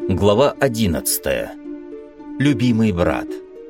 Глава 11. Любимый брат.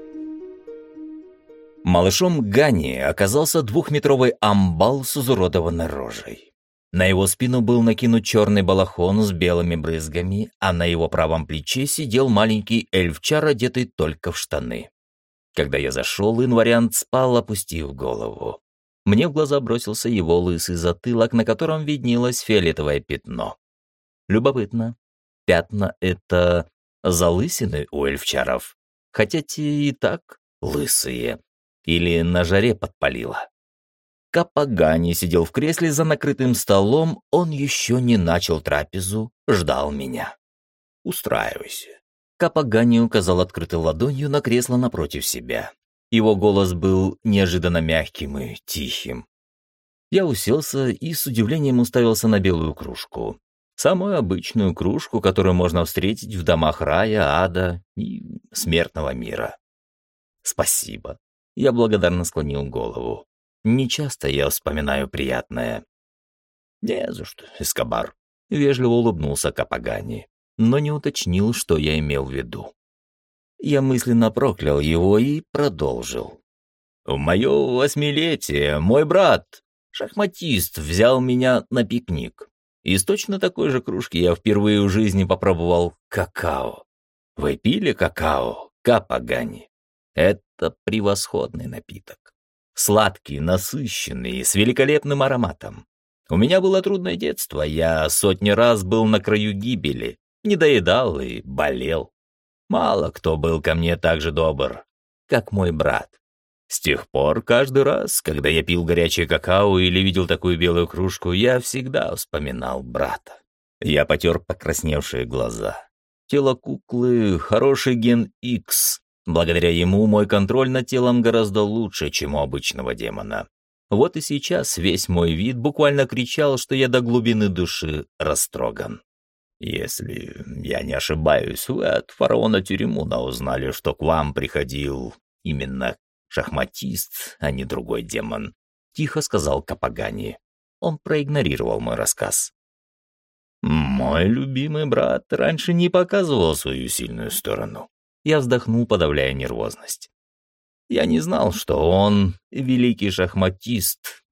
Малышом Гани оказался двухметровый амбал с изуродованной рожей. На его спину был накинут черный балахон с белыми брызгами, а на его правом плече сидел маленький эльфчар, одетый только в штаны. Когда я зашел, инвариант спал, опустив голову. Мне в глаза бросился его лысый затылок, на котором виднелось фиолетовое пятно. Любопытно. Пятна — это залысины у эльфчаров, хотя те и так лысые. Или на жаре подпалило. Капа Гани сидел в кресле за накрытым столом, он еще не начал трапезу, ждал меня. «Устраивайся». Капа Гани указал открытой ладонью на кресло напротив себя. Его голос был неожиданно мягким и тихим. Я уселся и с удивлением уставился на белую кружку. Самую обычную кружку, которую можно встретить в домах рая, ада и смертного мира. «Спасибо». Я благодарно склонил голову. Нечасто я вспоминаю приятное. «Не за что, Эскобар», — вежливо улыбнулся Капа Гани, но не уточнил, что я имел в виду. Я мысленно проклял его и продолжил. «В мое 8-летие мой брат, шахматист, взял меня на пикник. Из точно такой же кружки я впервые в жизни попробовал какао. Вы пили какао, Капа Гани? Это превосходный напиток. Сладкий, насыщенный, с великолепным ароматом. У меня было трудное детство, я сотни раз был на краю гибели, недоедал и болел. Мало кто был ко мне так же добр, как мой брат. С тех пор, каждый раз, когда я пил горячее какао или видел такую белую кружку, я всегда вспоминал брата. Я потер покрасневшие глаза. Тело куклы — хороший ген X. Благодаря ему мой контроль над телом гораздо лучше, чем у обычного демона. Вот и сейчас весь мой вид буквально кричал, что я до глубины души растроган. Если я не ошибаюсь, вы от фараона Тюремуна узнали, что к вам приходил именно шахматист, а не другой демон, — тихо сказал Капа Гани. Он проигнорировал мой рассказ. Мой любимый брат раньше не показывал свою сильную сторону. Я вздохнул, подавляя нервозность. Я не знал, что он великий шахматист,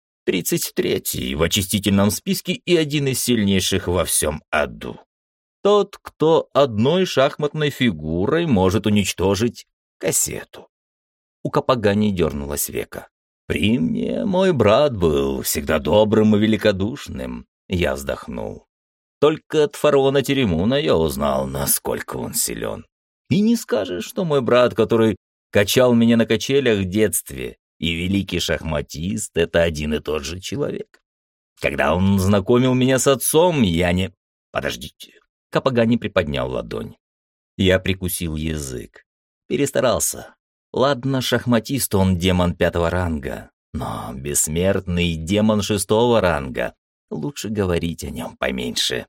33-й в очистительном списке и один из сильнейших во всем аду. Тот, кто одной шахматной фигурой может уничтожить кассету. У Капа Гани дернулось веко. При мне мой брат был всегда добрым и великодушным. Я вздохнул. Только от фараона Тюремуна я узнал, насколько он силен. И не скажешь, что мой брат, который качал меня на качелях в детстве, и великий шахматист — это один и тот же человек. Когда он знакомил меня с отцом, я не... Подождите. Капа Гани приподнял ладонь. Я прикусил язык. Перестарался. Ладно, шахматист он демон 5-го ранга, но бессмертный демон 6-го ранга. Лучше говорить о нем поменьше.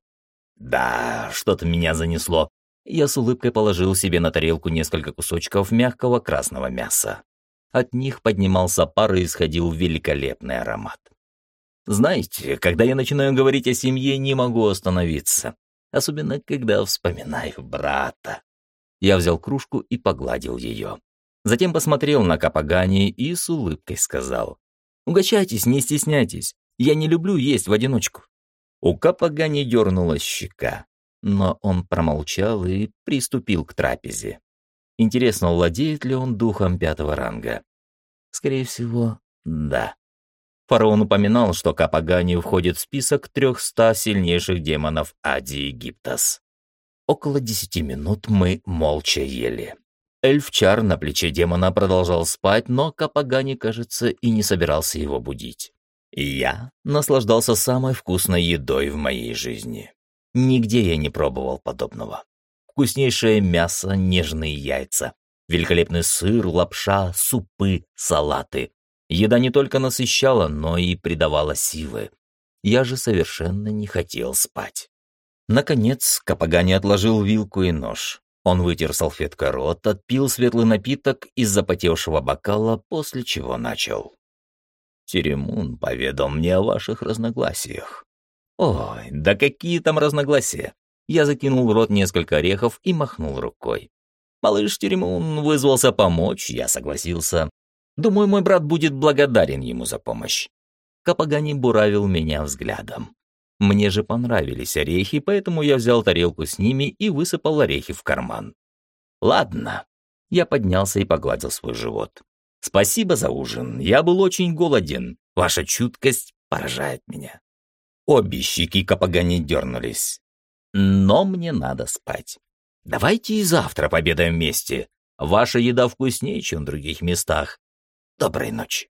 Да, что-то меня занесло. Я с улыбкой положил себе на тарелку несколько кусочков мягкого красного мяса. От них поднимался пар и исходил великолепный аромат. Знаете, когда я начинаю говорить о семье, не могу остановиться. Особенно, когда вспоминаю брата. Я взял кружку и погладил ее. Затем посмотрел на Капа Гани и с улыбкой сказал: «Угощайтесь, не стесняйтесь. Я не люблю есть в одиночку». У Капа Гани дернулась щека, но он промолчал и приступил к трапезе. Интересно, владеет ли он духом 5-го ранга? Скорее всего, да. Фараон упоминал, что Капа Гани входит в список 300 сильнейших демонов Ади Египтос. Около 10 минут мы молча ели. Эльфчар на плече демона продолжал спать, но Капа Гани, кажется, и не собирался его будить. И я наслаждался самой вкусной едой в моей жизни. Нигде я не пробовал подобного. Вкуснейшее мясо, нежные яйца, великолепный сыр, лапша, супы, салаты. Еда не только насыщала, но и придавала силы. Я же совершенно не хотел спать. Наконец, Капа Гани отложил вилку и нож. Он вытер салфеткой рот, отпил светлый напиток из запотевшего бокала, после чего начал. Тюремун поведал мне о ваших разногласиях. Ой, да какие там разногласия? Я закинул в рот несколько орехов и махнул рукой. Малыш Теремун вызвался помочь, я согласился. Думаю, мой брат будет благодарен ему за помощь. Капагани буравил меня взглядом. Мне же понравились орехи, поэтому я взял тарелку с ними и высыпал орехи в карман. Ладно. Я поднялся и погладил свой живот. Спасибо за ужин. Я был очень голоден. Ваша чуткость поражает меня. Обе щеки Капагани дернулись. Но мне надо спать. Давайте и завтра пообедаем вместе. Ваша еда вкуснее, чем в других местах. Доброй ночи.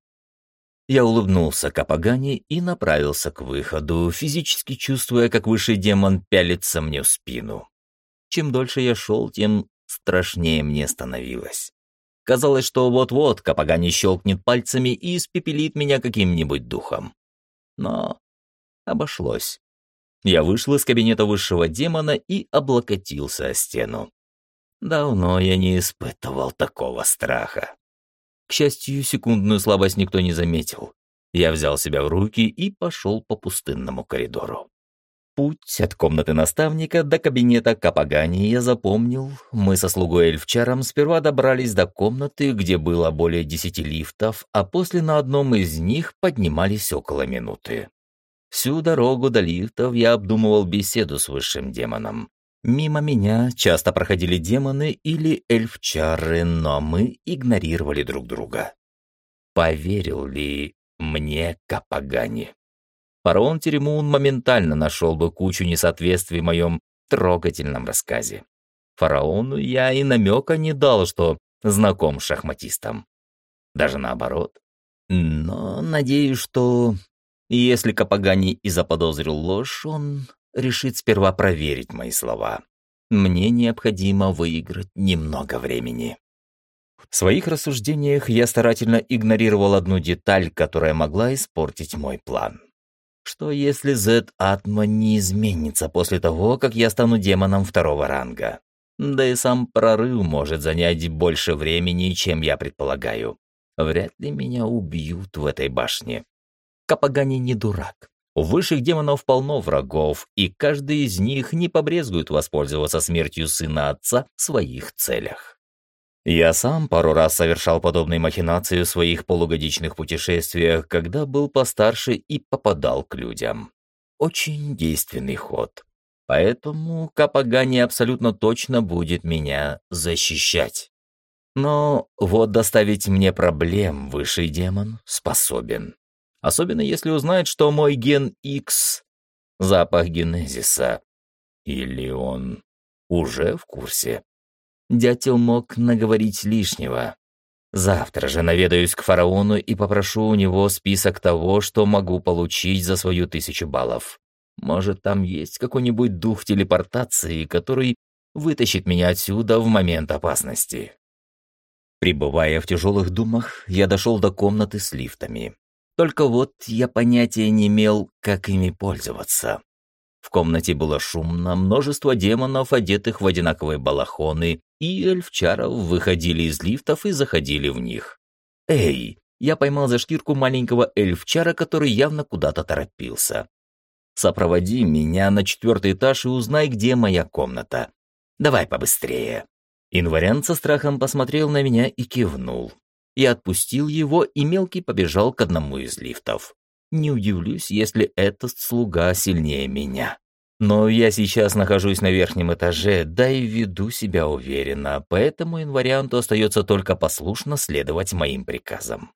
Я улыбнулся Капагани и направился к выходу, физически чувствуя, как высший демон пялится мне в спину. Чем дольше я шел, тем страшнее мне становилось. Казалось, что вот-вот Капагани щелкнет пальцами и испепелит меня каким-нибудь духом. Но обошлось. Я вышел из кабинета высшего демона и облокотился о стену. Давно я не испытывал такого страха. К счастью, секундную слабость никто не заметил. Я взял себя в руки и пошел по пустынному коридору. Путь от комнаты наставника до кабинета Капагани я запомнил. Мы со слугой Эльфчаром сперва добрались до комнаты, где было более 10 лифтов, а после на одном из них поднимались около минуты. Всю дорогу до лифтов я обдумывал беседу с высшим демоном. Мимо меня часто проходили демоны или эльфчары, но мы игнорировали друг друга. Поверил ли мне Капагани? Фараон Теремун моментально нашел бы кучу несоответствий в моем трогательном рассказе. Фараону я и намека не дал, что знаком с шахматистом. Даже наоборот. Но надеюсь, что если Капагани и заподозрил ложь, он решит сперва проверить мои слова. Мне необходимо выиграть немного времени. В своих рассуждениях я старательно игнорировал одну деталь, которая могла испортить мой план. Что если Зет-Атма не изменится после того, как я стану демоном второго ранга? Да и сам прорыв может занять больше времени, чем я предполагаю. Вряд ли меня убьют в этой башне. Капагани не дурак. У высших демонов полно врагов, и каждый из них не побрезгует воспользоваться смертью сына отца в своих целях. Я сам пару раз совершал подобные махинации в своих полугодичных путешествиях, когда был постарше и попадал к людям. Очень действенный ход. Поэтому Капагани абсолютно точно будет меня защищать. Но вот доставить мне проблем высший демон способен. Особенно если узнает, что мой ген X — запах генезиса. Или он уже в курсе? Дятел мог наговорить лишнего. Завтра же наведаюсь к фараону и попрошу у него список того, что могу получить за свою 1000 баллов. Может, там есть какой-нибудь дух телепортации, который вытащит меня отсюда в момент опасности. Пребывая в тяжелых думах, я дошел до комнаты с лифтами. Только вот я понятия не имел, как ими пользоваться. В комнате было шумно, множество демонов, одетых в одинаковые балахоны, и эльфчаров выходили из лифтов и заходили в них. «Эй!» Я поймал за шкирку маленького эльфчара, который явно куда-то торопился. «Сопроводи меня на 4-й этаж и узнай, где моя комната. Давай побыстрее». Инвариант со страхом посмотрел на меня и кивнул. Я отпустил его, и мелкий побежал к одному из лифтов. Не удивлюсь, если этот слуга сильнее меня. Но я сейчас нахожусь на верхнем этаже, да и веду себя уверенно, поэтому инварианту остается только послушно следовать моим приказам.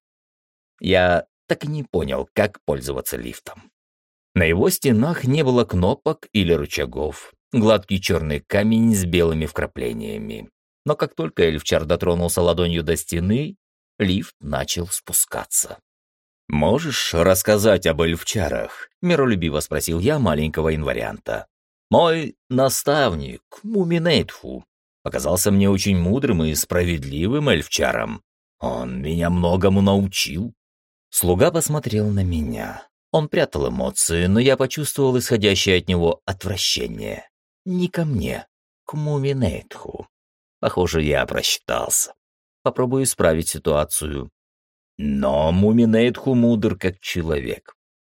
Я так и не понял, как пользоваться лифтом. На его стенах не было кнопок или рычагов, гладкий черный камень с белыми вкраплениями. Но как только эльфчар дотронулся ладонью до стены, лифт начал спускаться. «Можешь рассказать об эльфчарах?» — миролюбиво спросил я маленького инварианта. «Мой наставник, Муминейтху, показался мне очень мудрым и справедливым эльфчаром. Он меня многому научил». Слуга посмотрел на меня. Он прятал эмоции, но я почувствовал исходящее от него отвращение. Не ко мне, к Муминейтху. Похоже, я просчитался. Попробую исправить ситуацию. Но Муминейтху мудр как человек.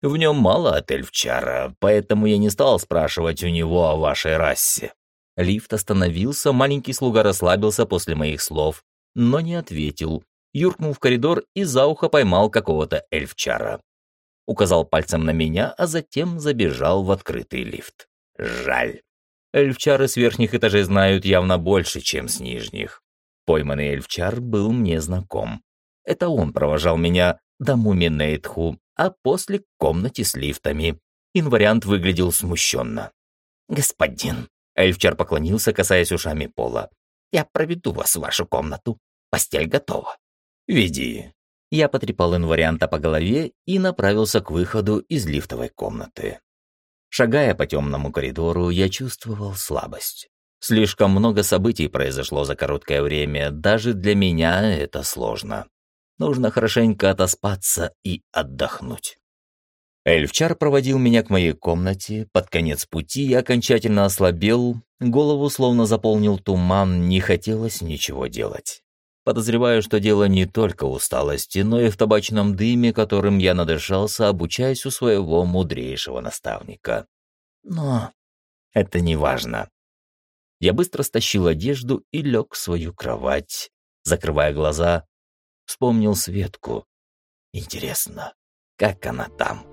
В нем мало от Эльфчара, поэтому я не стал спрашивать у него о вашей расе». Лифт остановился, маленький слуга расслабился после моих слов, но не ответил, юркнул в коридор и за ухо поймал какого-то Эльфчара. Указал пальцем на меня, а затем забежал в открытый лифт. Жаль. Эльфчары с верхних этажей знают явно больше, чем с нижних. Пойманный Эльфчар был мне знаком. Это он провожал меня до Муминейтху, а после к комнате с лифтами. Инвариант выглядел смущенно. «Господин», — Эльфчар поклонился, касаясь ушами пола, «я проведу вас в вашу комнату. Постель готова». «Веди». Я потрепал инварианта по голове и направился к выходу из лифтовой комнаты. Шагая по темному коридору, я чувствовал слабость. Слишком много событий произошло за короткое время, даже для меня это сложно. Нужно хорошенько отоспаться и отдохнуть. Эльфчар проводил меня к моей комнате, под конец пути я окончательно ослабел, голову словно заполнил туман, не хотелось ничего делать. Подозреваю, что дело не только в усталости, но и в табачном дыме, которым я надышался, обучаясь у своего мудрейшего наставника. Но это не важно. Я быстро стащил одежду и лег в свою кровать. Закрывая глаза, вспомнил Светку. Интересно, как она там?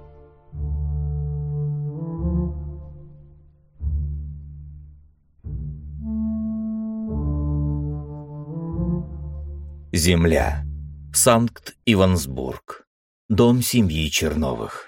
Земля. Санкт-Ивансбург. Дом семьи Черновых.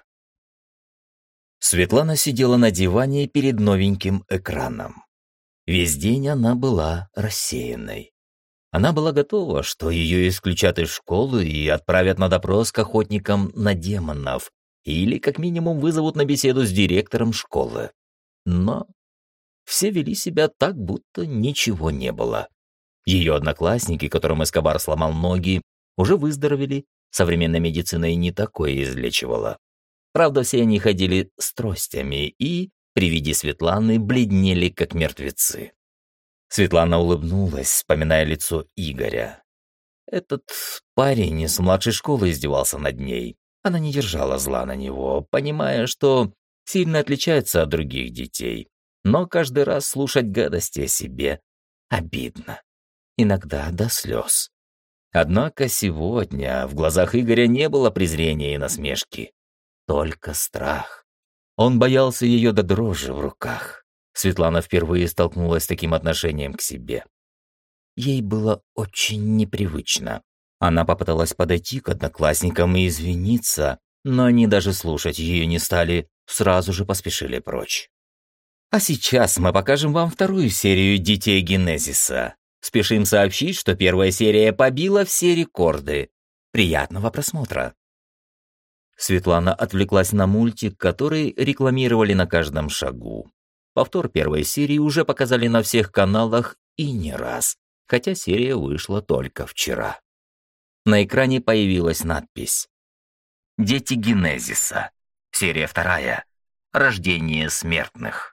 Светлана сидела на диване перед новеньким экраном. Весь день она была рассеянной. Она была готова, что ее исключат из школы и отправят на допрос к охотникам на демонов, или как минимум вызовут на беседу с директором школы. Но все вели себя так, будто ничего не было. Ее одноклассники, которым Эскобар сломал ноги, уже выздоровели, современная медицина и не такое излечивала. Правда, все они ходили с тростями и, при виде Светланы, бледнели, как мертвецы. Светлана улыбнулась, вспоминая лицо Игоря. Этот парень из младшей школы издевался над ней. Она не держала зла на него, понимая, что сильно отличается от других детей. Но каждый раз слушать гадости о себе обидно. Иногда до слез. Однако сегодня в глазах Игоря не было презрения и насмешки. Только страх. Он боялся ее до дрожи в руках. Светлана впервые столкнулась с таким отношением к себе. Ей было очень непривычно. Она попыталась подойти к одноклассникам и извиниться, но они даже слушать ее не стали, сразу же поспешили прочь. А сейчас мы покажем вам вторую серию «Детей Генезиса». Спешим сообщить, что первая серия побила все рекорды. Приятного просмотра. Светлана отвлеклась на мультик, который рекламировали на каждом шагу. Повтор первой серии уже показали на всех каналах и не раз, хотя серия вышла только вчера. На экране появилась надпись «Дети Генезиса. Серия 2. Рождение смертных».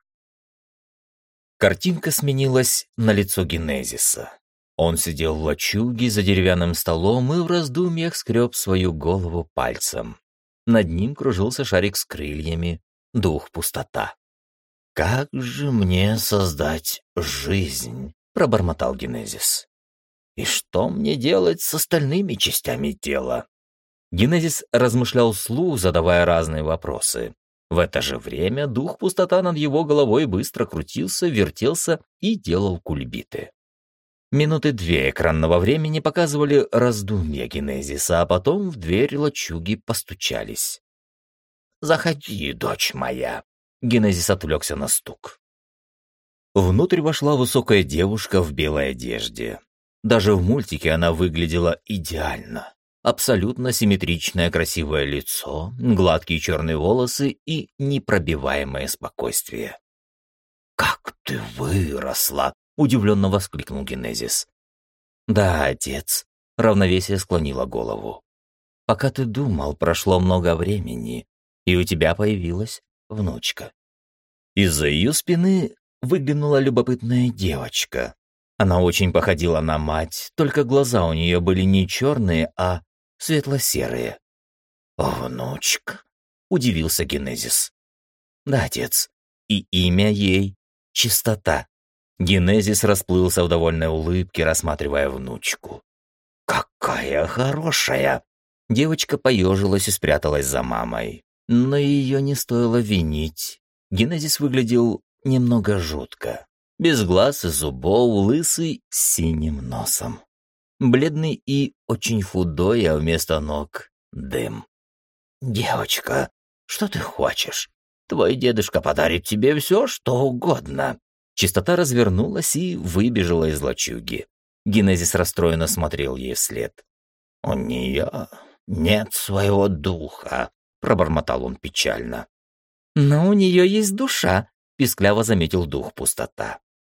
Картинка сменилась на лицо Генезиса. Он сидел в лачуге за деревянным столом и в раздумьях скреб свою голову пальцем. Над ним кружился шарик с крыльями, дух-пустота. «Как же мне создать жизнь?» — пробормотал Генезис. «И что мне делать с остальными частями тела?» Генезис размышлял вслух, задавая разные вопросы. В это же время дух-пустота над его головой быстро крутился, вертелся и делал кульбиты. Минуты 2 экранного времени показывали раздумья Генезиса, а потом в дверь лачуги постучались. «Заходи, дочь моя!» Генезис отвлекся на стук. Внутрь вошла высокая девушка в белой одежде. Даже в мультике она выглядела идеально. Абсолютно симметричное красивое лицо, гладкие черные волосы и непробиваемое спокойствие. «Как ты выросла!» — удивленно воскликнул Генезис. «Да, отец», — равновесие склонило голову. «Пока ты думал, прошло много времени, и у тебя появилась внучка». Из-за ее спины выглянула любопытная девочка. Она очень походила на мать, только глаза у нее были не черные, а светло-серые. «Внучка, удивился Генезис. Да, отец. И имя ей — Чистота. Генезис расплылся в довольной улыбке, рассматривая внучку. «Какая хорошая!» Девочка поежилась и спряталась за мамой. Но ее не стоило винить. Генезис выглядел немного жутко. Без глаз и зубов, лысый, с синим носом. Бледный и очень худой, а вместо ног — дым. «Девочка, что ты хочешь? Твой дедушка подарит тебе все, что угодно». Чистота развернулась и выбежала из лачуги. Генезис расстроенно смотрел ей вслед. «У нее нет своего духа», — пробормотал он печально. «Но у нее есть душа», — пискляво заметил дух пустота.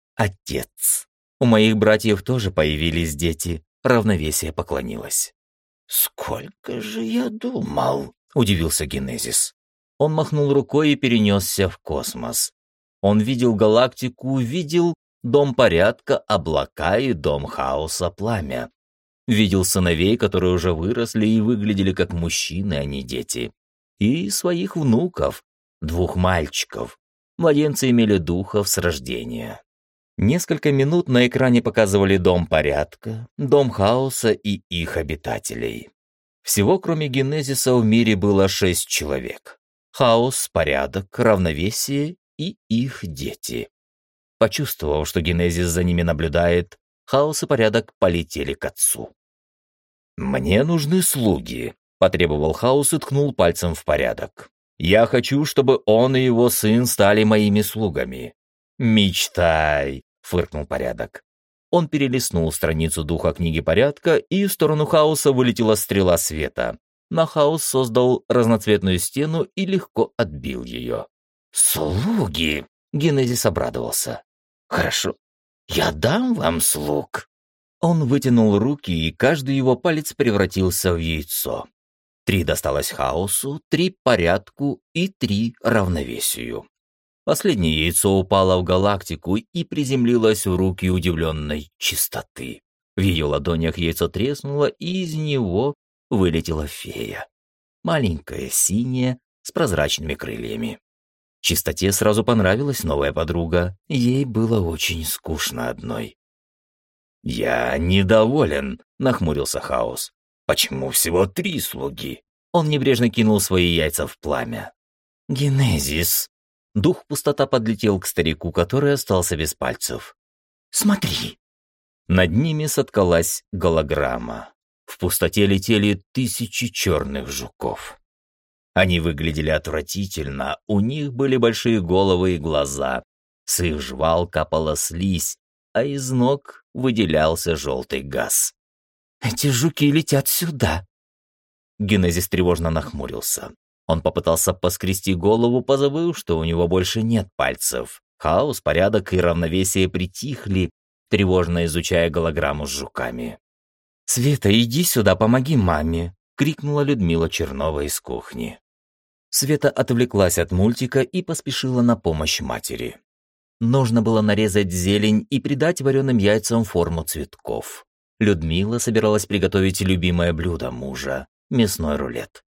«Отец, у моих братьев тоже появились дети», — равновесие поклонилась. «Сколько же я думал», — удивился Генезис. Он махнул рукой и перенесся в космос. Он видел галактику, видел дом порядка, облака и дом хаоса, пламя. Видел сыновей, которые уже выросли и выглядели как мужчины, а не дети. И своих внуков, 2 мальчиков. Младенцы имели духов с рождения. Несколько минут на экране показывали дом порядка, дом хаоса и их обитателей. Всего, кроме Генезиса, в мире было 6 человек. Хаос, порядок, равновесие и их дети. Почувствовав, что Генезис за ними наблюдает, хаос и порядок полетели к отцу. «Мне нужны слуги», — потребовал хаос и ткнул пальцем в порядок. «Я хочу, чтобы он и его сын стали моими слугами». «Мечтай», — фыркнул порядок. Он перелистнул страницу духа книги порядка, и в сторону хаоса вылетела стрела света. Но хаос создал разноцветную стену и легко отбил ее. «Слуги!» — Генезис обрадовался. «Хорошо, я дам вам слуг». Он вытянул руки, и каждый его палец превратился в яйцо. 3 досталось хаосу, 3 порядку и 3 равновесию. Последнее яйцо упало в галактику и приземлилось в руки удивленной Чистоты. В ее ладонях яйцо треснуло, и из него вылетела фея. Маленькая, синяя, с прозрачными крыльями. Чистоте сразу понравилась новая подруга. Ей было очень скучно одной. «Я недоволен», — нахмурился хаос. «Почему всего 3 слуги?» Он небрежно кинул свои яйца в пламя. «Генезис». Дух пустота подлетел к старику, который остался без пальцев. «Смотри». Над ними соткалась голограмма. В пустоте летели 1000 черных жуков. Они выглядели отвратительно, у них были большие головы и глаза. С их жвал капала слизь, а из ног выделялся желтый газ. «Эти жуки летят сюда!» Генезис тревожно нахмурился. Он попытался поскрести голову, позабыв, что у него больше нет пальцев. Хаос, порядок и равновесие притихли, тревожно изучая голограмму с жуками. «Света, иди сюда, помоги маме!» — крикнула Людмила Чернова из кухни. Света отвлеклась от мультика и поспешила на помощь матери. Нужно было нарезать зелень и придать вареным яйцам форму цветков. Людмила собиралась приготовить любимое блюдо мужа — мясной рулет.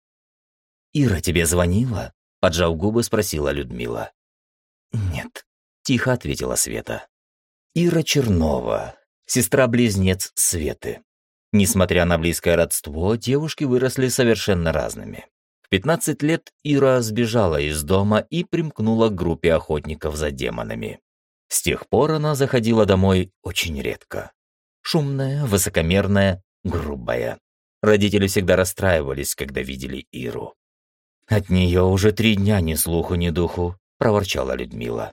«Ира тебе звонила?» — поджав губы, спросила Людмила. «Нет», — тихо ответила Света. Ира Чернова, сестра-близнец Светы. Несмотря на близкое родство, девушки выросли совершенно разными. В 15 лет Ира сбежала из дома и примкнула к группе охотников за демонами. С тех пор она заходила домой очень редко. Шумная, высокомерная, грубая. Родители всегда расстраивались, когда видели Иру. «От нее уже 3 дня ни слуху, ни духу», — проворчала Людмила.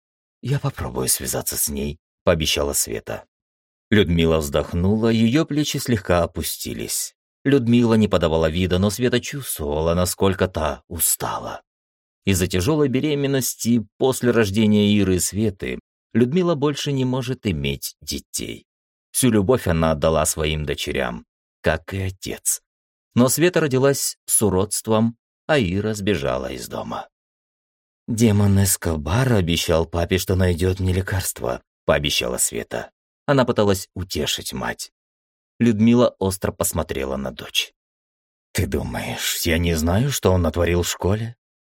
«Я попробую связаться с ней», — пообещала Света. Людмила вздохнула, ее плечи слегка опустились. Людмила не подавала вида, но Света чувствовала, насколько та устала. Из-за тяжелой беременности после рождения Иры и Светы Людмила больше не может иметь детей. Всю любовь она отдала своим дочерям, как и отец. Но Света родилась с уродством, а Ира сбежала из дома. «Демон Эскобар обещал папе, что найдет мне лекарство», — пообещала Света. Она пыталась утешить мать. Людмила остро посмотрела на дочь. «Ты думаешь, я не знаю, что он натворил в школе?»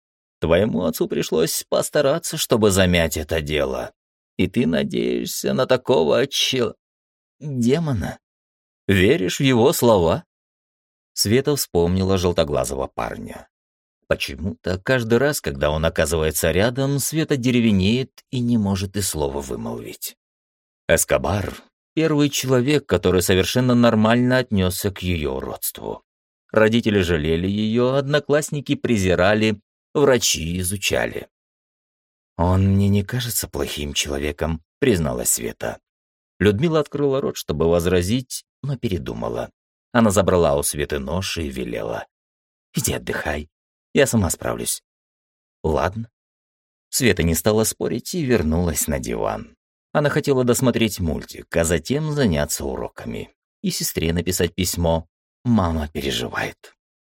Твоему отцу пришлось постараться, чтобы замять это дело. И ты надеешься на такого демона? Веришь в его слова?» Света вспомнила желтоглазого парня. Почему-то каждый раз, когда он оказывается рядом, Света деревенеет и не может и слова вымолвить. Эскобар — первый человек, который совершенно нормально отнесся к ее родству. Родители жалели ее, одноклассники презирали, врачи изучали. «Он мне не кажется плохим человеком», — призналась Света. Людмила открыла рот, чтобы возразить, но передумала. Она забрала у Светы нож и велела: «Иди отдыхай, я сама справлюсь». «Ладно». Света не стала спорить и вернулась на диван. Она хотела досмотреть мультик, а затем заняться уроками. И сестре написать письмо. Мама переживает.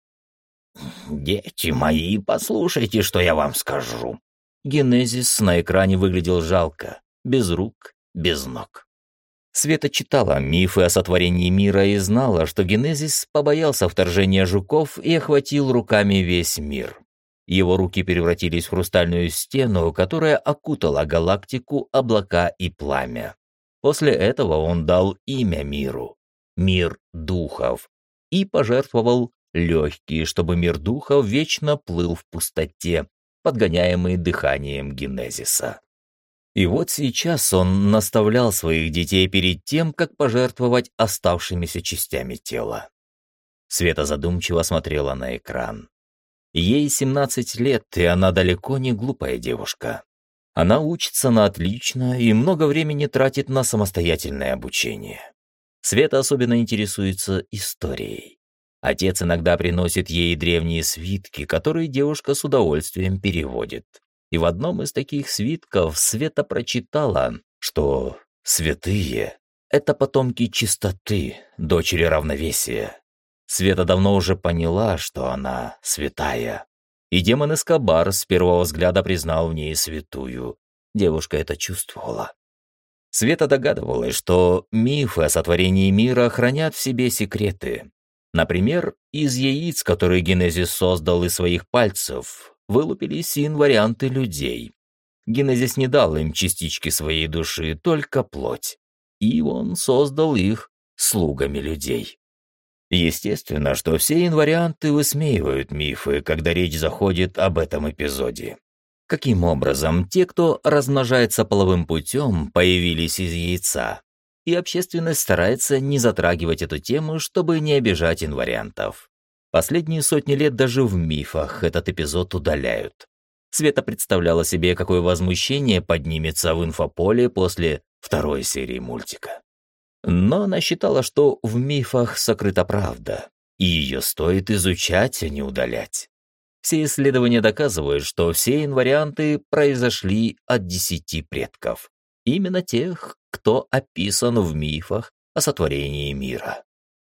«Дети мои, послушайте, что я вам скажу». Генезис на экране выглядел жалко, без рук, без ног. Света читала мифы о сотворении мира и знала, что Генезис побоялся вторжения жуков и охватил руками весь мир. Его руки превратились в хрустальную стену, которая окутала галактику, облака и пламя. После этого он дал имя миру — мир духов, и пожертвовал легкие, чтобы мир духов вечно плыл в пустоте, подгоняемый дыханием Генезиса. И вот сейчас он наставлял своих детей перед тем, как пожертвовать оставшимися частями тела. Света задумчиво смотрела на экран. Ей 17 лет, и она далеко не глупая девушка. Она учится на отлично и много времени тратит на самостоятельное обучение. Света особенно интересуется историей. Отец иногда приносит ей древние свитки, которые девушка с удовольствием переводит. И в одном из таких свитков Света прочитала, что святые — это потомки чистоты, дочери равновесия. Света давно уже поняла, что она святая. И демон Эскобар с первого взгляда признал в ней святую. Девушка это чувствовала. Света догадывалась, что мифы о сотворении мира хранят в себе секреты. Например, из яиц, которые Генезис создал из своих пальцев, вылупились инварианты людей. Генезис не дал им частички своей души, только плоть. И он создал их слугами людей. Естественно, что все инварианты высмеивают мифы, когда речь заходит об этом эпизоде. Каким образом те, кто размножается половым путем, появились из яйца? И общественность старается не затрагивать эту тему, чтобы не обижать инвариантов. Последние сотни лет даже в мифах этот эпизод удаляют. Света представляла себе, какое возмущение поднимется в инфополе после второй серии мультика. Но она считала, что в мифах сокрыта правда, и ее стоит изучать, а не удалять. Все исследования доказывают, что все инварианты произошли от 10 предков. Именно тех, кто описан в мифах о сотворении мира.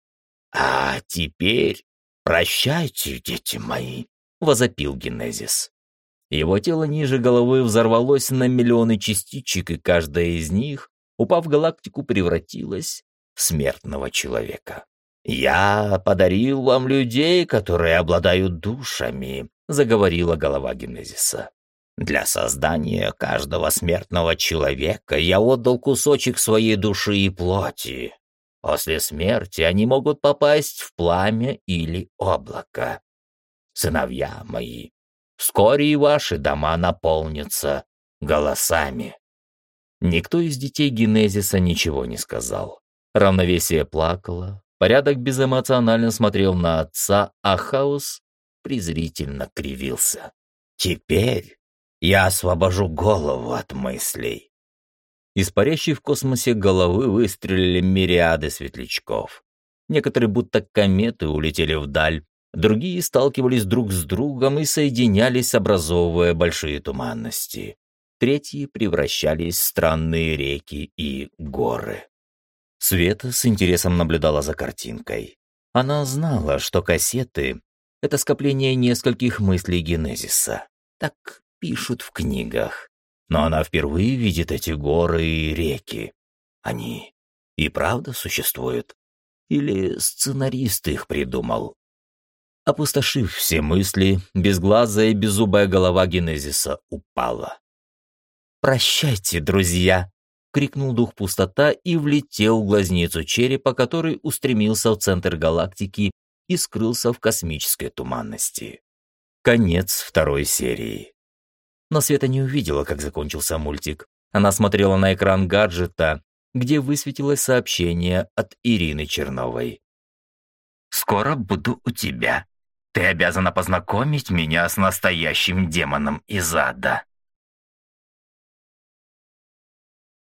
«А теперь прощайте, дети мои», — возопил Генезис. Его тело ниже головы взорвалось на миллионы частичек, и каждая из них, упав в галактику, превратилась в смертного человека. «Я подарил вам людей, которые обладают душами», — заговорила голова Генезиса. «Для создания каждого смертного человека я отдал кусочек своей души и плоти. После смерти они могут попасть в пламя или облако. Сыновья мои, вскоре и ваши дома наполнятся голосами». Никто из детей Генезиса ничего не сказал. Равновесие плакало, порядок безэмоционально смотрел на отца, а хаос презрительно кривился. «Теперь я освобожу голову от мыслей». Из парящей в космосе головы выстрелили мириады светлячков. Некоторые, будто кометы, улетели вдаль, другие сталкивались друг с другом и соединялись, образовывая большие туманности. Третьи превращались в странные реки и горы. Света с интересом наблюдала за картинкой. Она знала, что кассеты — это скопление нескольких мыслей Генезиса. Так пишут в книгах. Но она впервые видит эти горы и реки. Они и правда существуют? Или сценарист их придумал? Опустошив все мысли, безглазая и беззубая голова Генезиса упала. «Прощайте, друзья!» — крикнул дух пустота и влетел в глазницу черепа, который устремился в центр галактики и скрылся в космической туманности. Конец второй серии. Но Света не увидела, как закончился мультик. Она смотрела на экран гаджета, где высветилось сообщение от Ирины Черновой. «Скоро буду у тебя. Ты обязана познакомить меня с настоящим демоном из ада».